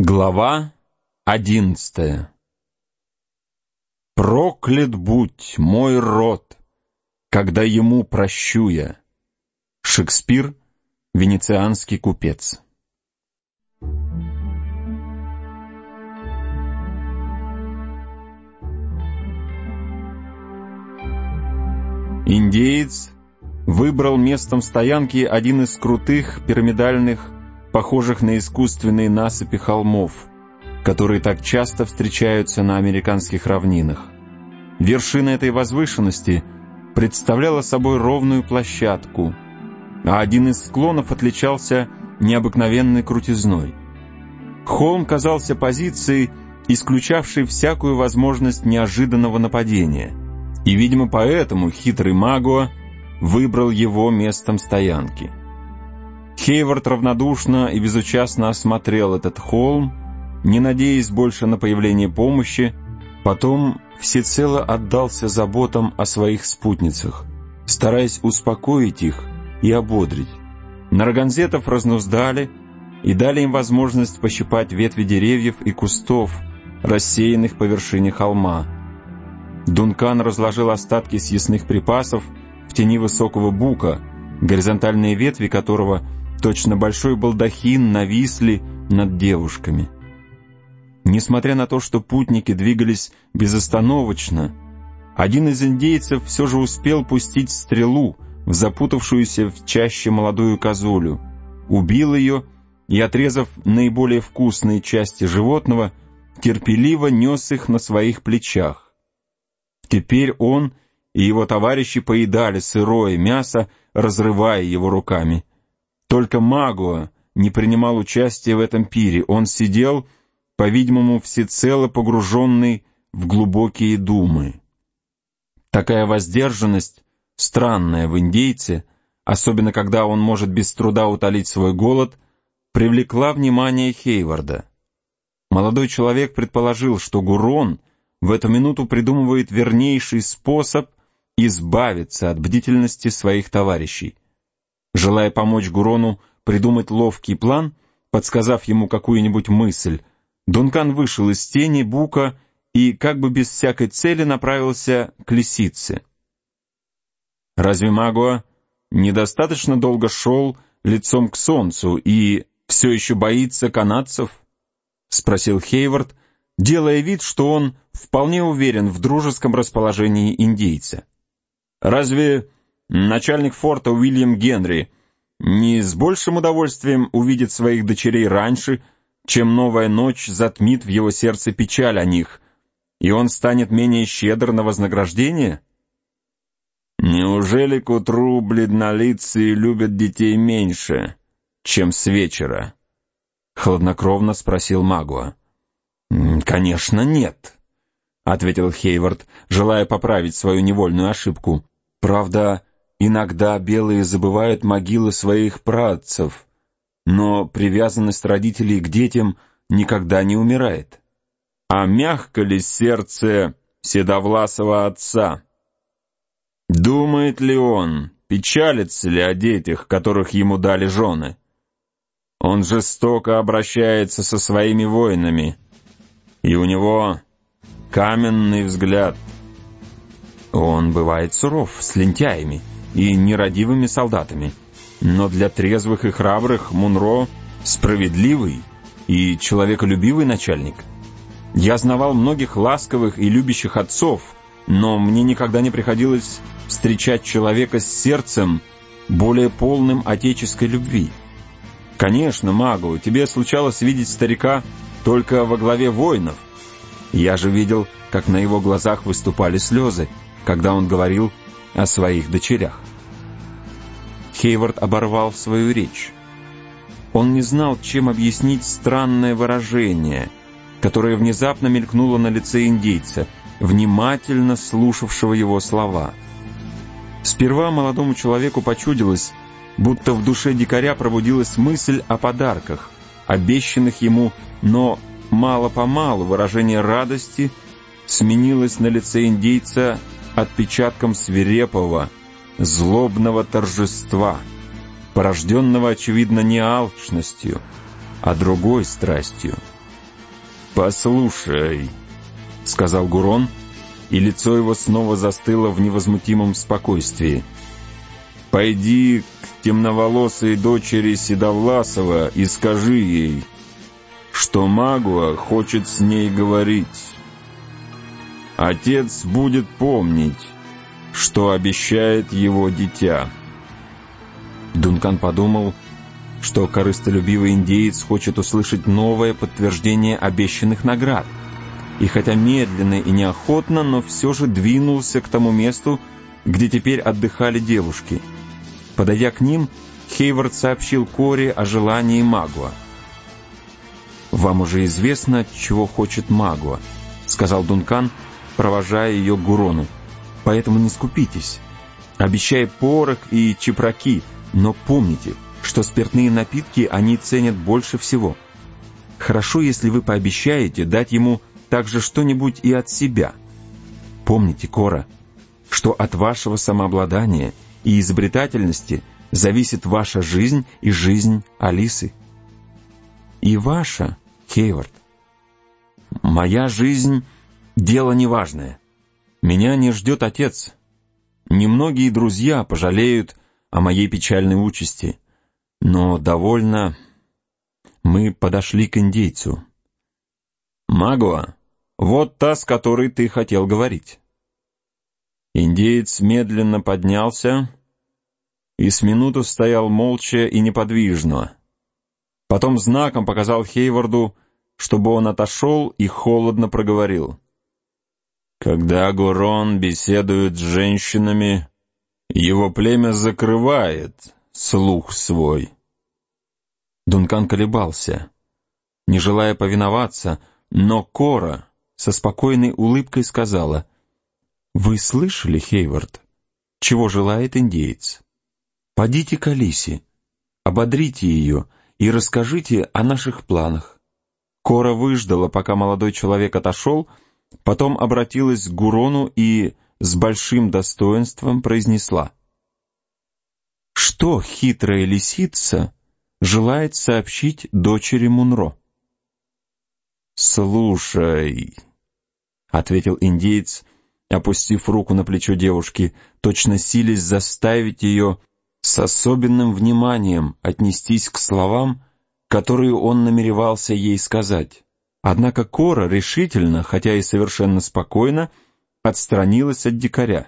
Глава 11. «Проклят будь мой род, когда ему прощу я». Шекспир, венецианский купец. Индеец выбрал местом стоянки один из крутых пирамидальных, похожих на искусственные насыпи холмов, которые так часто встречаются на американских равнинах. Вершина этой возвышенности представляла собой ровную площадку, а один из склонов отличался необыкновенной крутизной. Холм казался позицией, исключавшей всякую возможность неожиданного нападения, и, видимо, поэтому хитрый Магуа выбрал его местом стоянки. Хейвард равнодушно и безучастно осмотрел этот холм, не надеясь больше на появление помощи, потом всецело отдался заботам о своих спутницах, стараясь успокоить их и ободрить. Нарганзетов разнуздали и дали им возможность пощипать ветви деревьев и кустов, рассеянных по вершине холма. Дункан разложил остатки съестных припасов в тени высокого бука, горизонтальные ветви которого, точно большой балдахин, нависли над девушками. Несмотря на то, что путники двигались безостановочно, один из индейцев все же успел пустить стрелу в запутавшуюся в чаще молодую козулю, убил ее и, отрезав наиболее вкусные части животного, терпеливо нес их на своих плечах. Теперь он и его товарищи поедали сырое мясо, разрывая его руками. Только Магуа не принимал участия в этом пире. Он сидел, по-видимому, всецело погруженный в глубокие думы. Такая воздержанность, странная в индейце, особенно когда он может без труда утолить свой голод, привлекла внимание Хейварда. Молодой человек предположил, что Гурон в эту минуту придумывает вернейший способ избавиться от бдительности своих товарищей. Желая помочь Гурону придумать ловкий план, подсказав ему какую-нибудь мысль, Дункан вышел из тени бука и, как бы без всякой цели, направился к лисице. Разве Магуа недостаточно долго шел лицом к солнцу и все еще боится канадцев? — спросил Хейвард, делая вид, что он вполне уверен в дружеском расположении индейца. «Разве начальник форта Уильям Генри не с большим удовольствием увидит своих дочерей раньше, чем новая ночь затмит в его сердце печаль о них, и он станет менее щедр на вознаграждение?» «Неужели к утру бледнолицые любят детей меньше, чем с вечера?» — хладнокровно спросил Магуа. «Конечно, нет», — ответил Хейвард, желая поправить свою невольную ошибку. «Правда, иногда белые забывают могилы своих праотцев, но привязанность родителей к детям никогда не умирает». «А мягко ли сердце седовласого отца? Думает ли он, печалится ли о детях, которых ему дали жены? Он жестоко обращается со своими воинами, и у него каменный взгляд. Он бывает суров с лентяями и нерадивыми солдатами, но для трезвых и храбрых Мунро справедливый и человеколюбивый начальник. Я знавал многих ласковых и любящих отцов, но мне никогда не приходилось встречать человека с сердцем, более полным отеческой любви. Конечно, Магу, тебе случалось видеть старика только во главе воинов. Я же видел, как на его глазах выступали слезы, когда он говорил о своих дочерях». Хейвард оборвал свою речь. Он не знал, чем объяснить странное выражение, которое внезапно мелькнуло на лице индейца, внимательно слушавшего его слова. Сперва молодому человеку почудилось, будто в душе дикаря пробудилась мысль о подарках, обещанных ему, но мало-помалу выражение радости сменилось на лице индейца отпечатком свирепого, злобного торжества, порожденного, очевидно, не алчностью, а другой страстью, «Послушай», — сказал Гурон, и лицо его снова застыло в невозмутимом спокойствии. «Пойди к темноволосой дочери Седовласова и скажи ей, что Магуа хочет с ней говорить. Отец будет помнить, что обещает его дитя». Дункан подумал, что корыстолюбивый индеец хочет услышать новое подтверждение обещанных наград, и хотя медленно и неохотно, но все же двинулся к тому месту, где теперь отдыхали девушки. Подойдя к ним, Хейвард сообщил Коре о желании Магуа. «Вам уже известно, чего хочет Магуа», — сказал Дункан, провожая ее к Гурону. «Поэтому не скупитесь. Обещай порох и чепраки, но помните, что спиртные напитки они ценят больше всего. Хорошо, если вы пообещаете дать ему также что-нибудь и от себя. Помните, Кора, что от вашего самообладания и изобретательности зависит ваша жизнь и жизнь Алисы. И ваша, Хейвард. Моя жизнь — дело неважное. Меня не ждет отец. Немногие друзья пожалеют о моей печальной участи, но довольно мы подошли к индейцу. Магуа, вот та, с которой ты хотел говорить». Индеец медленно поднялся и с минуту стоял молча и неподвижно. Потом знаком показал Хейварду, чтобы он отошел, и холодно проговорил: «Когда Гурон беседует с женщинами, его племя закрывает слух свой». Дункан колебался, не желая повиноваться, но Кора со спокойной улыбкой сказала: «Вы слышали, Хейвард, чего желает индеец? Подите к Алисе, ободрите ее и расскажите о наших планах». Кора выждала, пока молодой человек отошел, потом обратилась к Гурону и с большим достоинством произнесла: «Что хитрая лисица желает сообщить дочери Мунро?» «Слушай», — ответил индеец, опустив руку на плечо девушки, точно силясь заставить ее с особенным вниманием отнестись к словам, которые он намеревался ей сказать. Однако Кора решительно, хотя и совершенно спокойно, отстранилась от дикаря.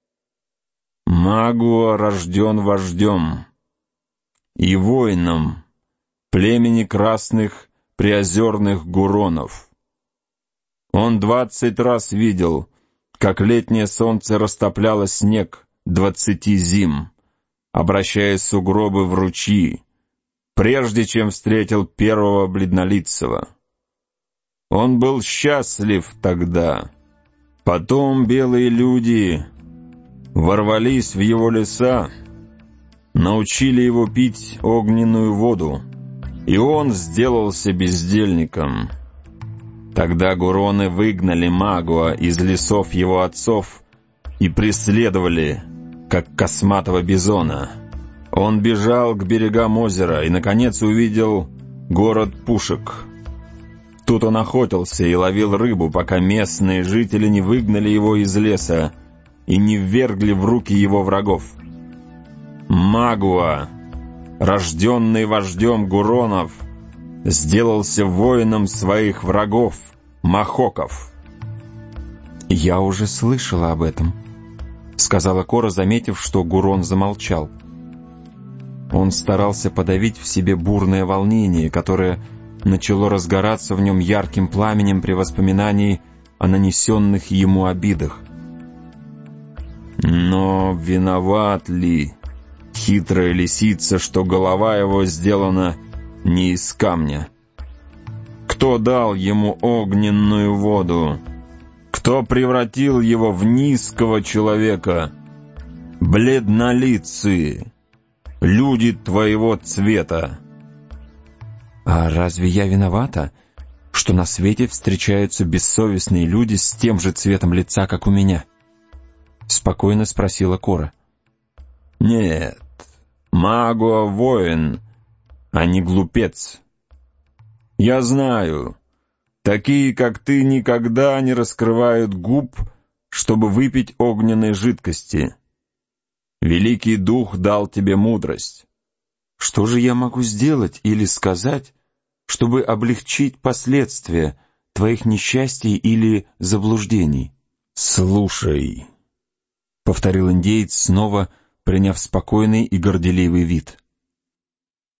«Магуа рожден вождем и воином племени красных приозерных гуронов. Он 20 раз видел, как летнее солнце растопляло снег 20 зим, обращая сугробы в ручьи, прежде чем встретил первого бледнолицего. Он был счастлив тогда. Потом белые люди ворвались в его леса, научили его пить огненную воду, и он сделался бездельником. Тогда гуроны выгнали Магуа из лесов его отцов и преследовали, как косматого бизона. Он бежал к берегам озера и, наконец, увидел город Пушек. Тут он охотился и ловил рыбу, пока местные жители не выгнали его из леса и не ввергли в руки его врагов. Магуа, рожденный вождем гуронов, сделался воином своих врагов, махоков. «Я уже слышала об этом», — сказала Кора, заметив, что Гурон замолчал. Он старался подавить в себе бурное волнение, которое начало разгораться в нем ярким пламенем при воспоминании о нанесенных ему обидах. «Но виноват ли хитрая лисица, что голова его сделана не из камня? Кто дал ему огненную воду? Кто превратил его в низкого человека? Бледнолицые, люди твоего цвета!» «А разве я виновата, что на свете встречаются бессовестные люди с тем же цветом лица, как у меня?» — спокойно спросила Кора. «Нет, Магуа воин, а не глупец. Я знаю, Такие, как ты, никогда не раскрывают губ, чтобы выпить огненной жидкости. Великий Дух дал тебе мудрость. Что же я могу сделать или сказать, чтобы облегчить последствия твоих несчастий или заблуждений? «Слушай», — повторил индеец, снова приняв спокойный и горделивый вид.